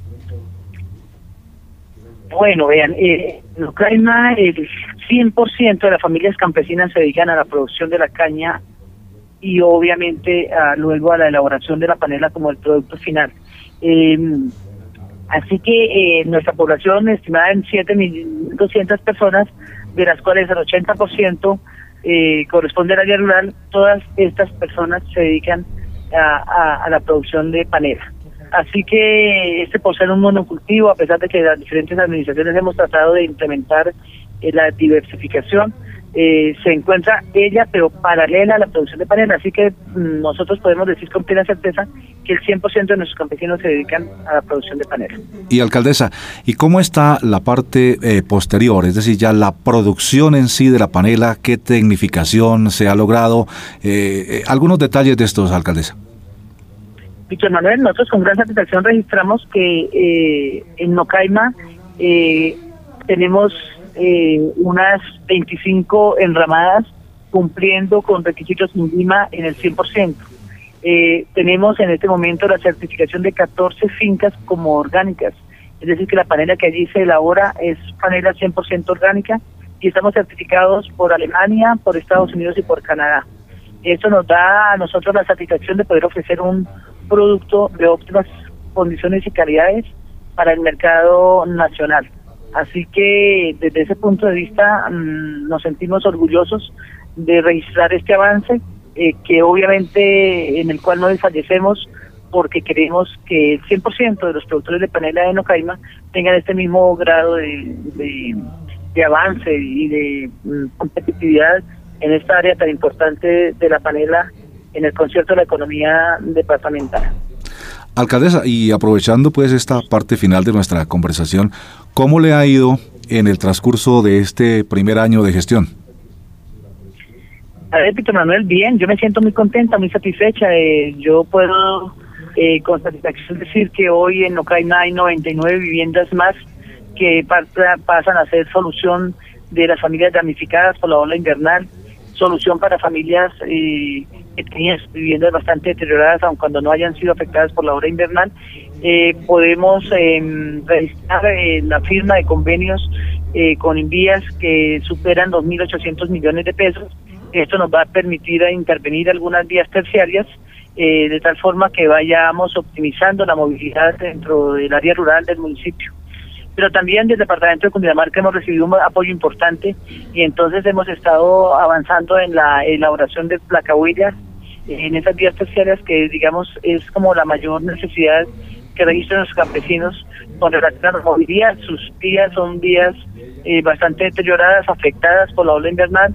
Bueno, vean, en Nocaima el 100% de las familias campesinas se dedican a la producción de la caña y obviamente luego a la elaboración de la panela como el producto final. Así que nuestra población estimada en 7.200 personas, de las cuales el 80% corresponde al área rural, todas estas personas se dedican a la producción de panela. Así que por ser un monocultivo, a pesar de que las diferentes administraciones hemos tratado de implementar la diversificación, se encuentra ella, pero paralela a la producción de panela. Así que nosotros podemos decir con plena certeza que el 100% de nuestros campesinos se dedican a la producción de panela. Y alcaldesa, ¿y cómo está la parte posterior? Es decir, ya la producción en sí de la panela, ¿qué tecnificación se ha logrado? Algunos detalles de estos, alcaldesa. Víctor Manuel, nosotros con gran satisfacción registramos que en Nocaima tenemos unas 25 enramadas cumpliendo con requisitos INVIMA en el 100%. Tenemos en este momento la certificación de 14 fincas como orgánicas, es decir que la panela que allí se elabora es panela 100% orgánica y estamos certificados por Alemania, por Estados Unidos y por Canadá. Esto nos da a nosotros la satisfacción de poder ofrecer un producto de óptimas condiciones y calidades para el mercado nacional. Así que desde ese punto de vista nos sentimos orgullosos de registrar este avance, que obviamente en el cual no desfallecemos porque queremos que el 100% de los productores de panela de Nocaima tengan este mismo grado de avance y de competitividad en esta área tan importante de la panela en el concierto de la economía departamental. Alcaldesa, y aprovechando pues esta parte final de nuestra conversación, ¿cómo le ha ido en el transcurso de este primer año de gestión? A ver, Víctor Manuel, bien, yo me siento muy contenta, muy satisfecha. Yo puedo con satisfacción decir que hoy en Nocaima hay 99 viviendas más que pasan a ser solución de las familias damnificadas por la ola invernal, solución para familias que tenían viviendas bastante deterioradas, aun cuando no hayan sido afectadas por la ola invernal. Podemos registrar la firma de convenios con Invías que superan 2.800 millones de pesos. Esto nos va a permitir intervenir algunas vías terciarias de tal forma que vayamos optimizando la movilidad dentro del área rural del municipio. Pero también desde el departamento de Cundinamarca hemos recibido un apoyo importante y entonces hemos estado avanzando en la elaboración de placahuellas en esas vías terciarias que digamos es como la mayor necesidad que registran los campesinos con relación a la movilidad. Sus vías son vías bastante deterioradas, afectadas por la ola invernal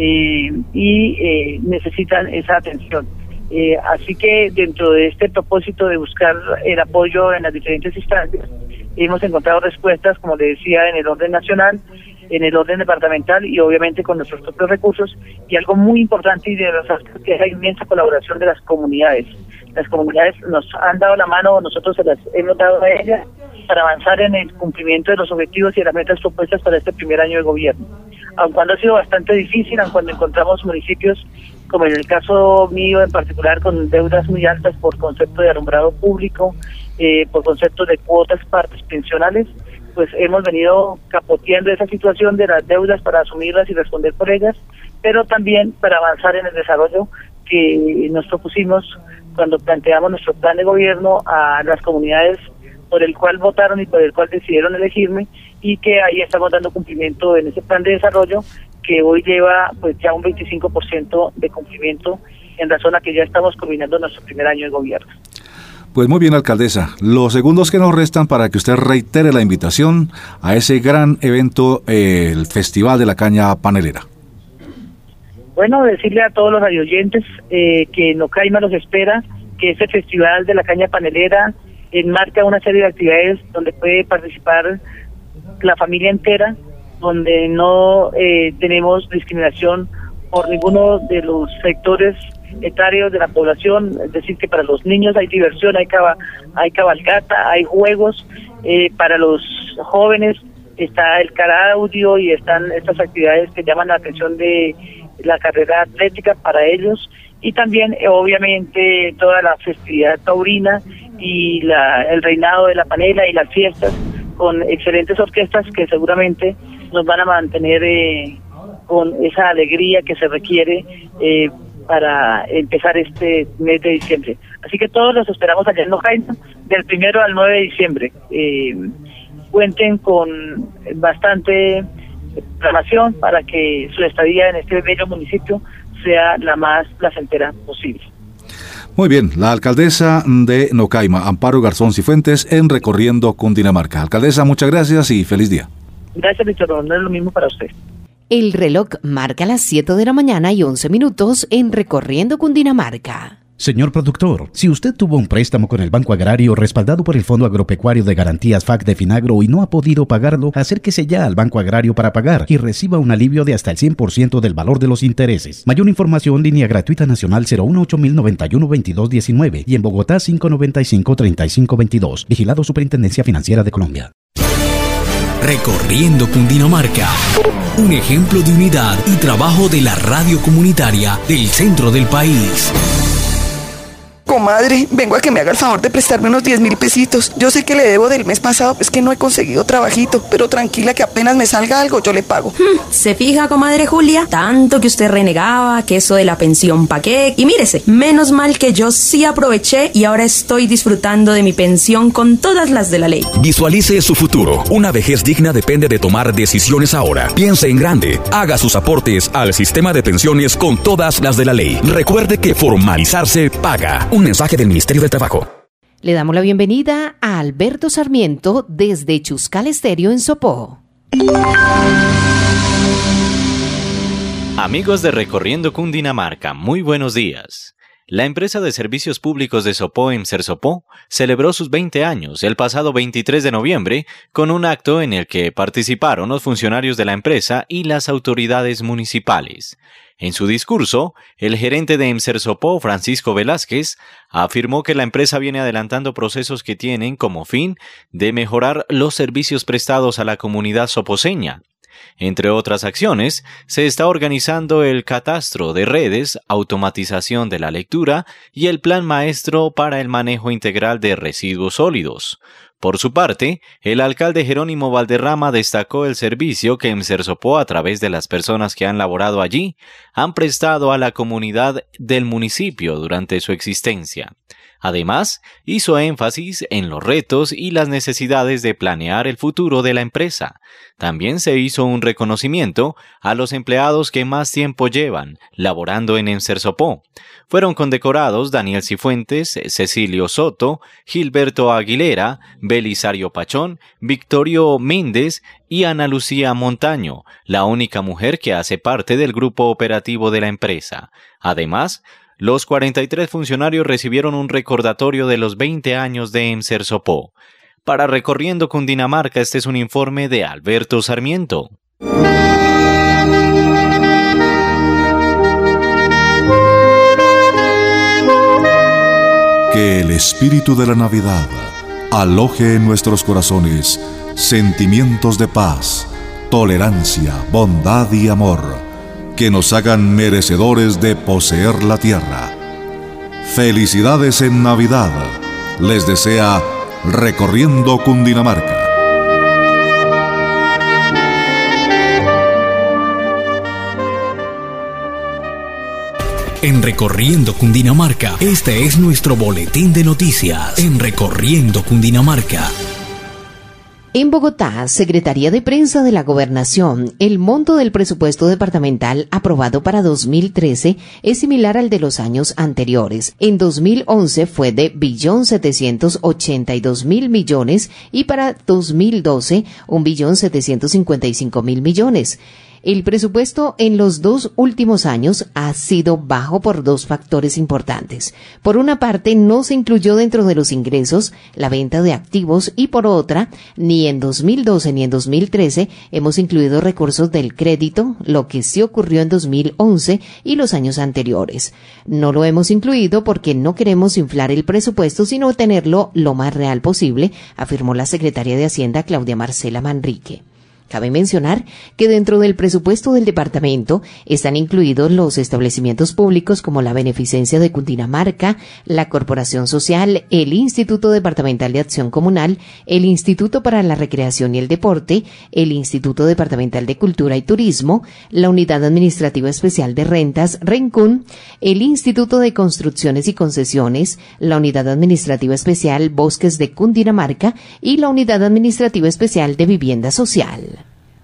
y necesitan esa atención. Así que dentro de este propósito de buscar el apoyo en las diferentes instancias, hemos encontrado respuestas, como le decía, en el orden nacional, en el orden departamental y obviamente con nuestros propios recursos. Y algo muy importante y de nosotros que es la inmensa colaboración de las comunidades. Las comunidades nos han dado la mano, nosotros se las hemos dado a ellas para avanzar en el cumplimiento de los objetivos y de las metas propuestas para este primer año de gobierno. Aun cuando ha sido bastante difícil, aun cuando encontramos municipios como en el caso mío en particular, con deudas muy altas por concepto de alumbrado público, por concepto de cuotas partes pensionales, pues hemos venido capoteando esa situación de las deudas para asumirlas y responder por ellas, pero también para avanzar en el desarrollo que nos propusimos cuando planteamos nuestro plan de gobierno a las comunidades por el cual votaron y por el cual decidieron elegirme, y que ahí estamos dando cumplimiento en ese plan de desarrollo que hoy lleva pues ya un 25% de cumplimiento en razón a que ya estamos culminando nuestro primer año de gobierno. Pues muy bien, alcaldesa. Los segundos que nos restan para que usted reitere la invitación a ese gran evento, el Festival de la Caña Panelera. Bueno, decirle a todos los radioyentes que Nocaima los espera, que ese Festival de la Caña Panelera enmarca una serie de actividades donde puede participar la familia entera, donde no tenemos discriminación por ninguno de los sectores etarios de la población, es decir, que para los niños hay diversión, hay cabalgata, hay juegos, para los jóvenes está el caraudio y están estas actividades que llaman la atención de la carrera atlética para ellos, y también obviamente toda la festividad taurina y el reinado de la panela y las fiestas con excelentes orquestas que seguramente nos van a mantener con esa alegría que se requiere para empezar este mes de diciembre. Así que todos los esperamos allá en Nocaima del 1 al 9 de diciembre. Cuenten con bastante programación para que su estadía en este bello municipio sea la más placentera posible. Muy bien, la alcaldesa de Nocaima, Amparo Garzón Cifuentes, en Recorriendo Cundinamarca. Alcaldesa, muchas gracias y feliz día. Gracias, Víctor. No es lo mismo para usted. El reloj marca las 7 de la mañana y 11 minutos en Recorriendo Cundinamarca. Señor productor, si usted tuvo un préstamo con el Banco Agrario respaldado por el Fondo Agropecuario de Garantías FAC de Finagro y no ha podido pagarlo, acérquese ya al Banco Agrario para pagar y reciba un alivio de hasta el 100% del valor de los intereses. Mayor información, línea gratuita nacional 018-091-2219 y en Bogotá 595-3522. Vigilado Superintendencia Financiera de Colombia. Recorriendo Cundinamarca, un ejemplo de unidad y trabajo de la radio comunitaria del centro del país. Comadre, vengo a que me haga el favor de prestarme unos 10.000 pesitos. Yo sé que le debo del mes pasado, es que no he conseguido trabajito, pero tranquila que apenas me salga algo, yo le pago. ¿Se fija, comadre Julia? Tanto que usted renegaba, que eso de la pensión pa' qué. Y mírese, menos mal que yo sí aproveché y ahora estoy disfrutando de mi pensión con todas las de la ley. Visualice su futuro. Una vejez digna depende de tomar decisiones ahora. Piense en grande. Haga sus aportes al sistema de pensiones con todas las de la ley. Recuerde que formalizarse paga. Un mensaje del Ministerio del Trabajo. Le damos la bienvenida a Alberto Sarmiento desde Chuscal Estéreo en Sopó. Amigos de Recorriendo Cundinamarca, muy buenos días. La empresa de servicios públicos de Sopó, EMSER Sopó, celebró sus 20 años el pasado 23 de noviembre con un acto en el que participaron los funcionarios de la empresa y las autoridades municipales. En su discurso, el gerente de EMSER Sopó, Francisco Velázquez, afirmó que la empresa viene adelantando procesos que tienen como fin de mejorar los servicios prestados a la comunidad soposeña. Entre otras acciones, se está organizando el catastro de redes, automatización de la lectura y el plan maestro para el manejo integral de residuos sólidos. Por su parte, el alcalde Jerónimo Valderrama destacó el servicio que EMSER Sopó, a través de las personas que han laborado allí, han prestado a la comunidad del municipio durante su existencia. Además, hizo énfasis en los retos y las necesidades de planear el futuro de la empresa. También se hizo un reconocimiento a los empleados que más tiempo llevan laborando en EMSER Sopó. Fueron condecorados Daniel Cifuentes, Cecilio Soto, Gilberto Aguilera, Belisario Pachón, Victorio Méndez y Ana Lucía Montaño, la única mujer que hace parte del grupo operativo de la empresa. Además, los 43 funcionarios recibieron un recordatorio de los 20 años de EMSER Sopó. Para Recorriendo Cundinamarca, este es un informe de Alberto Sarmiento. Que el espíritu de la Navidad aloje en nuestros corazones sentimientos de paz, tolerancia, bondad y amor. que nos hagan merecedores de poseer la tierra. Felicidades en Navidad. Les desea Recorriendo Cundinamarca. En Recorriendo Cundinamarca, este es nuestro boletín de noticias. En Recorriendo Cundinamarca. En Bogotá, Secretaría de Prensa de la Gobernación, el monto del presupuesto departamental aprobado para 2013 es similar al de los años anteriores. En 2011 fue de 1.782.000 millones y para 2012 1.755.000 millones. El presupuesto en los 2 últimos años ha sido bajo por 2 factores importantes. Por una parte, no se incluyó dentro de los ingresos la venta de activos y por otra, ni en 2012 ni en 2013 hemos incluido recursos del crédito, lo que sí ocurrió en 2011 y los años anteriores. No lo hemos incluido porque no queremos inflar el presupuesto, sino tenerlo lo más real posible, afirmó la secretaria de Hacienda Claudia Marcela Manrique. Cabe mencionar que dentro del presupuesto del departamento están incluidos los establecimientos públicos como la Beneficencia de Cundinamarca, la Corporación Social, el Instituto Departamental de Acción Comunal, el Instituto para la Recreación y el Deporte, el Instituto Departamental de Cultura y Turismo, la Unidad Administrativa Especial de Rentas, RENCUN, el Instituto de Construcciones y Concesiones, la Unidad Administrativa Especial Bosques de Cundinamarca y la Unidad Administrativa Especial de Vivienda Social.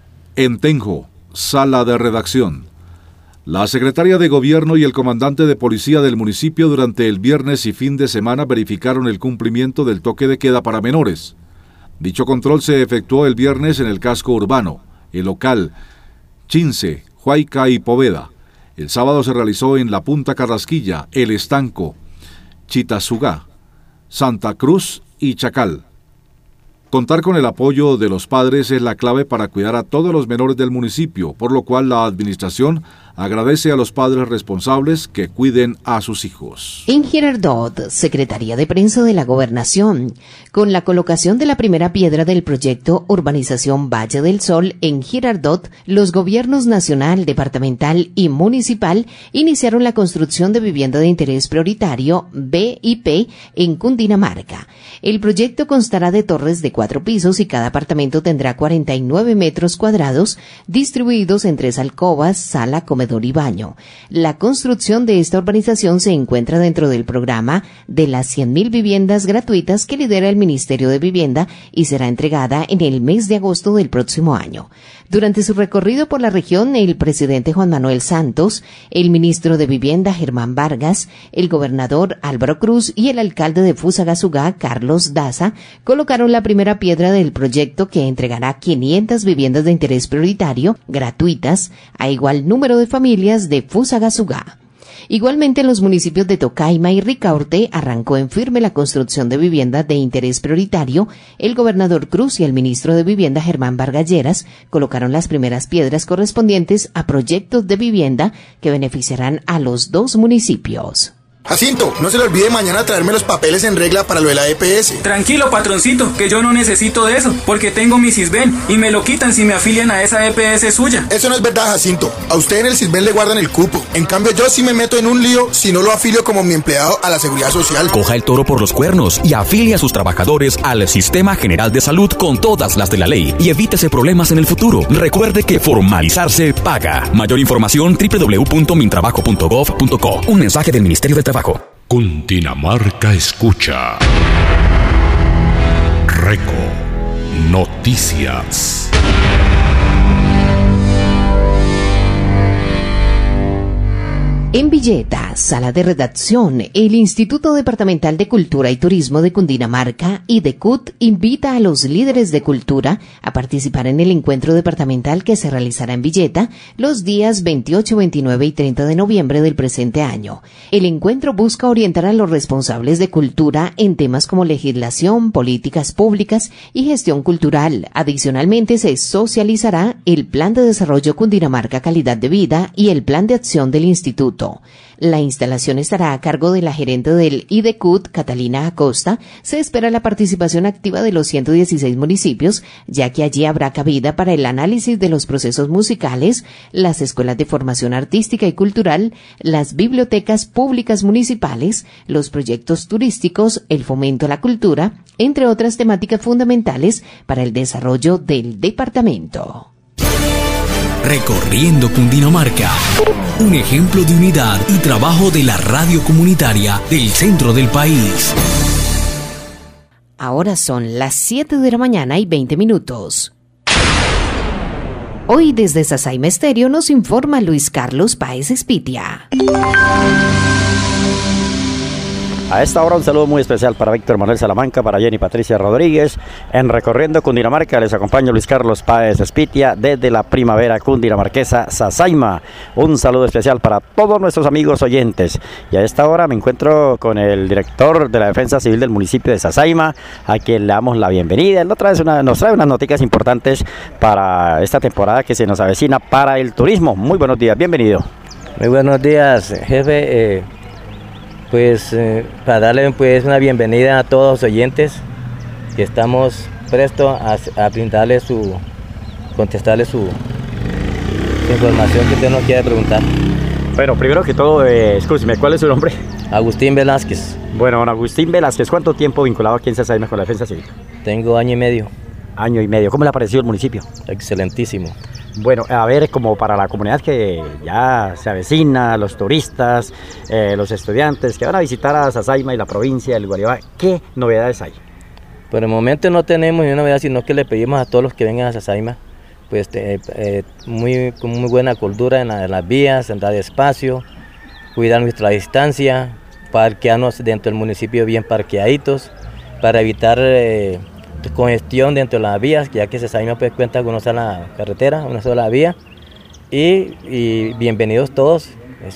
En Tenjo, sala de redacción. La secretaria de Gobierno y el comandante de policía del municipio durante el viernes y fin de semana verificaron el cumplimiento del toque de queda para menores. Dicho control se efectuó el viernes en el casco urbano, el local, Chince, Huayca y Poveda. El sábado se realizó en La Punta Carrasquilla, El Estanco, Chitasugá, Santa Cruz y Chacal. Contar con el apoyo de los padres es la clave para cuidar a todos los menores del municipio, por lo cual la administración agradece a los padres responsables que cuiden a sus hijos. En Girardot, Secretaría de Prensa de la Gobernación, con la colocación de la primera piedra del proyecto Urbanización Valle del Sol en Girardot, los gobiernos nacional, departamental y municipal iniciaron la construcción de vivienda de interés prioritario BIP en Cundinamarca. El proyecto constará de torres de 4 pisos y cada apartamento tendrá 49 metros cuadrados distribuidos en 3 alcobas, sala, comedor y baño. La construcción de esta urbanización se encuentra dentro del programa de las 100.000 viviendas gratuitas que lidera el Ministerio de Vivienda y será entregada en el mes de agosto del próximo año. Durante su recorrido por la región, el presidente Juan Manuel Santos, el ministro de Vivienda Germán Vargas, el gobernador Álvaro Cruz y el alcalde de Fusagasugá, Carlos Daza, colocaron la primera piedra del proyecto que entregará 500 viviendas de interés prioritario gratuitas a igual número de familias de Fusagasugá. Igualmente, en los municipios de Tocaima y Ricaurte arrancó en firme la construcción de viviendas de interés prioritario. El gobernador Cruz y el ministro de Vivienda Germán Vargas Lleras colocaron las primeras piedras correspondientes a proyectos de vivienda que beneficiarán a los 2 municipios. Jacinto, no se le olvide mañana traerme los papeles en regla para lo de la EPS. Tranquilo, patroncito, que yo no necesito de eso, porque tengo mi Sisbén y me lo quitan si me afilian a esa EPS suya. Eso no es verdad, Jacinto. A usted en el Sisbén le guardan el cupo. En cambio, yo sí me meto en un lío si no lo afilio como mi empleado a la Seguridad Social. Coja el toro por los cuernos y afilie a sus trabajadores al Sistema General de Salud con todas las de la ley y evítese problemas en el futuro. Recuerde que formalizarse paga. Mayor información www.mintrabajo.gov.co. Un mensaje del Ministerio del Trabajo. Cundinamarca escucha. Reco Noticias. En Villeta, sala de redacción, el Instituto Departamental de Cultura y Turismo de Cundinamarca, IDECUT, invita a los líderes de cultura a participar en el encuentro departamental que se realizará en Villeta los días 28, 29 y 30 de noviembre del presente año. El encuentro busca orientar a los responsables de cultura en temas como legislación, políticas públicas y gestión cultural. Adicionalmente, se socializará el Plan de Desarrollo Cundinamarca Calidad de Vida y el Plan de Acción del Instituto. La instalación estará a cargo de la gerente del IDECUT, Catalina Acosta. Se espera la participación activa de los 116 municipios, ya que allí habrá cabida para el análisis de los procesos musicales, las escuelas de formación artística y cultural, las bibliotecas públicas municipales, los proyectos turísticos, el fomento a la cultura, entre otras temáticas fundamentales para el desarrollo del departamento. Recorriendo Cundinamarca, un ejemplo de unidad y trabajo de la radio comunitaria del centro del país. Ahora son las 7 de la mañana y 20 minutos. Hoy desde Sasaima Estéreo nos informa Luis Carlos Páez Espitia. A esta hora un saludo muy especial para Víctor Manuel Salamanca, para Jenny Patricia Rodríguez. En Recorriendo Cundinamarca les acompaña Luis Carlos Páez Espitia desde la primavera cundinamarquesa Sasaima. Un saludo especial para todos nuestros amigos oyentes. Y a esta hora me encuentro con el director de la Defensa Civil del municipio de Sasaima, a quien le damos la bienvenida. Él nos trae unas noticias importantes para esta temporada que se nos avecina para el turismo. Muy buenos días, bienvenido. Muy buenos días, jefe. Para darle pues una bienvenida a todos los oyentes, que estamos prestos a brindarle contestarle su información que usted nos quiere preguntar. Bueno, primero que todo, escúcheme, ¿cuál es su nombre? Agustín Velázquez. Bueno, don Agustín Velázquez, ¿cuánto tiempo vinculado aquí en Sasaima con la Defensa Civil? Tengo año y medio. Año y medio. ¿Cómo le ha parecido el municipio? Excelentísimo. Bueno, a ver, como para la comunidad que ya se avecina, los turistas, los estudiantes que van a visitar a Sasaima y la provincia del Guaribá, ¿qué novedades hay? Por el momento no tenemos ni una novedad, sino que le pedimos a todos los que vengan a Sasaima, con muy buena cultura en las vías, andar despacio, cuidar nuestra distancia, parquearnos dentro del municipio bien parqueaditos, para evitar congestión dentro de las vías, ya que Sasaima pues cuenta con una sola carretera, una sola vía, y bienvenidos todos.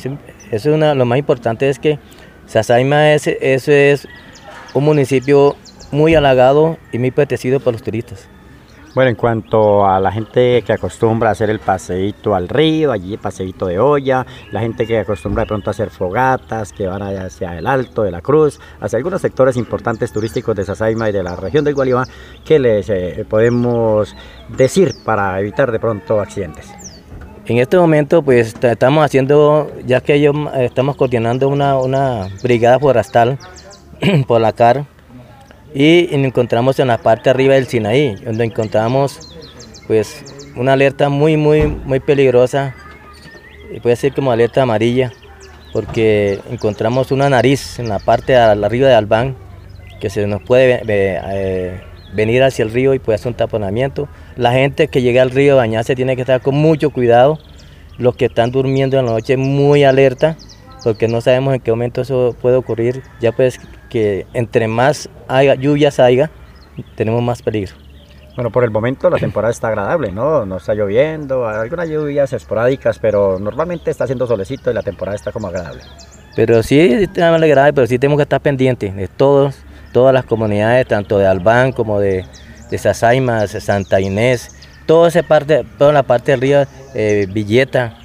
Lo más importante es que Sasaima es un municipio muy halagado y muy protegido por los turistas. Bueno, en cuanto a la gente que acostumbra a hacer el paseíto al río, allí paseíto de olla, la gente que acostumbra de pronto a hacer fogatas, que van allá hacia el Alto de la Cruz, hacia algunos sectores importantes turísticos de Sasaima y de la región del Gualibá, ¿qué les podemos decir para evitar de pronto accidentes? En este momento pues estamos haciendo, ya que estamos coordinando una brigada forestal por la CAR, y nos encontramos en la parte arriba del Sinaí, donde encontramos pues una alerta muy peligrosa, puede ser como alerta amarilla, porque encontramos una nariz en la parte de arriba de Albán, que se nos puede venir hacia el río y puede hacer un taponamiento. La gente que llega al río a bañarse tiene que estar con mucho cuidado, los que están durmiendo en la noche muy alerta, porque no sabemos en qué momento eso puede ocurrir, ya pues que entre más lluvias haya, tenemos más peligro. Bueno, por el momento la temporada está agradable, ¿no? No está lloviendo, hay algunas lluvias esporádicas, pero normalmente está haciendo solecito y la temporada está como agradable. Pero sí está agradable, pero sí tenemos que estar pendientes de todas las comunidades, tanto de Albán como de Sasaima, de Santa Inés, toda la parte del río, Villeta,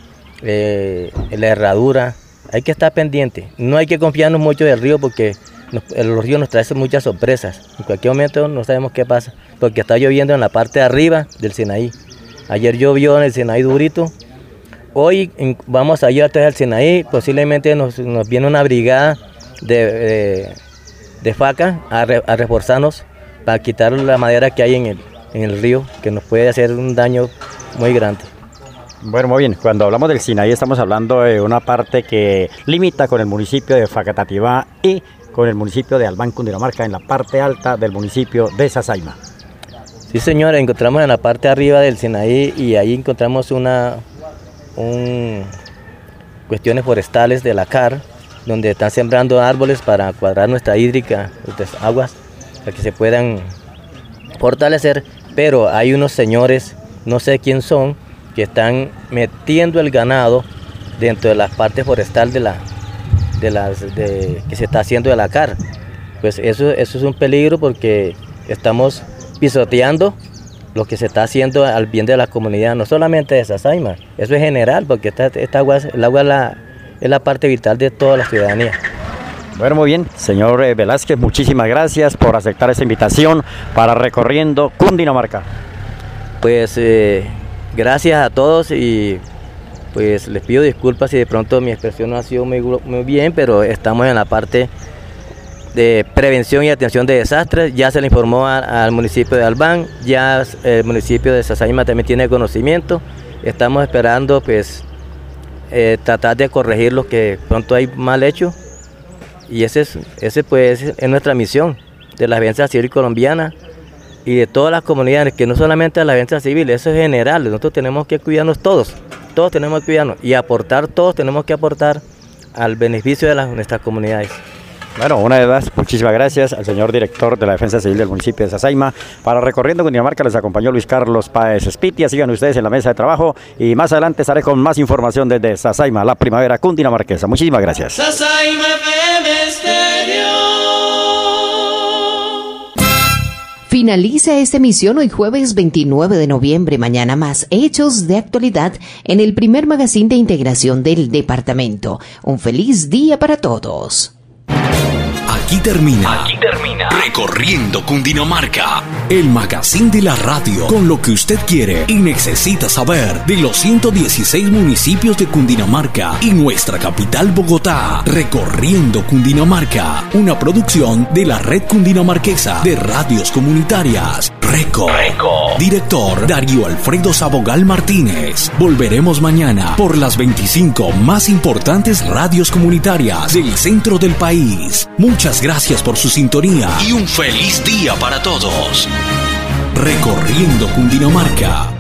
la Herradura. Hay que estar pendiente, no hay que confiarnos mucho del río, porque los ríos nos traen muchas sorpresas. En cualquier momento no sabemos qué pasa, porque está lloviendo en la parte de arriba del Sinaí. Ayer llovió en el Sinaí durito. Hoy vamos a ir atrás del Sinaí, posiblemente nos viene una brigada de faca a reforzarnos para quitar la madera que hay en el río, que nos puede hacer un daño muy grande. Bueno, muy bien, cuando hablamos del Sinaí estamos hablando de una parte que limita con el municipio de Facatativá y con el municipio de Albán, Cundinamarca, en la parte alta del municipio de Sasaima. Sí, señora, encontramos en la parte arriba del Sinaí, y ahí encontramos cuestiones forestales de la CAR, donde están sembrando árboles para cuadrar nuestra hídrica, nuestras aguas, para que se puedan fortalecer, pero hay unos señores, no sé quién son, que están metiendo el ganado dentro de la parte forestal que se está haciendo de la CAR. Pues eso es un peligro, porque estamos pisoteando lo que se está haciendo al bien de la comunidad, no solamente de Sasaima, eso es general, porque el agua es la parte vital de toda la ciudadanía. Bueno, muy bien, señor Velázquez, muchísimas gracias por aceptar esta invitación para Recorriendo Cundinamarca. Pues gracias a todos y pues les pido disculpas si de pronto mi expresión no ha sido muy bien, pero estamos en la parte de prevención y atención de desastres. Ya se le informó al municipio de Albán, ya el municipio de Sasaima también tiene conocimiento. Estamos esperando pues tratar de corregir lo que pronto hay mal hecho, y ese pues es nuestra misión de la Defensa Civil Colombiana y de todas las comunidades, que no solamente a la Defensa Civil, eso es general. Nosotros tenemos que cuidarnos todos tenemos que cuidarnos y aportar, todos tenemos que aportar al beneficio de nuestras comunidades. Bueno, una vez más, muchísimas gracias al señor director de la Defensa Civil del municipio de Sasaima. Para Recorriendo Cundinamarca les acompañó Luis Carlos Páez Espitia. Sigan ustedes en la mesa de trabajo y más adelante estaré con más información desde Sasaima, la primavera cundinamarquesa. Muchísimas gracias. Sasaima FM Estéreo. Finaliza esta emisión hoy jueves 29 de noviembre. Mañana más hechos de actualidad en el primer magazine de integración del departamento. Un feliz día para todos. Aquí termina Recorriendo Cundinamarca, el magazine de la radio con lo que usted quiere y necesita saber de los 116 municipios de Cundinamarca y nuestra capital Bogotá. Recorriendo Cundinamarca, una producción de la Red Cundinamarquesa de Radios Comunitarias. Reco. Director Darío Alfredo Sabogal Martínez. Volveremos mañana por las 25 más importantes radios comunitarias del centro del país. Muchas gracias por su sintonía y un feliz día para todos. Recorriendo Cundinamarca.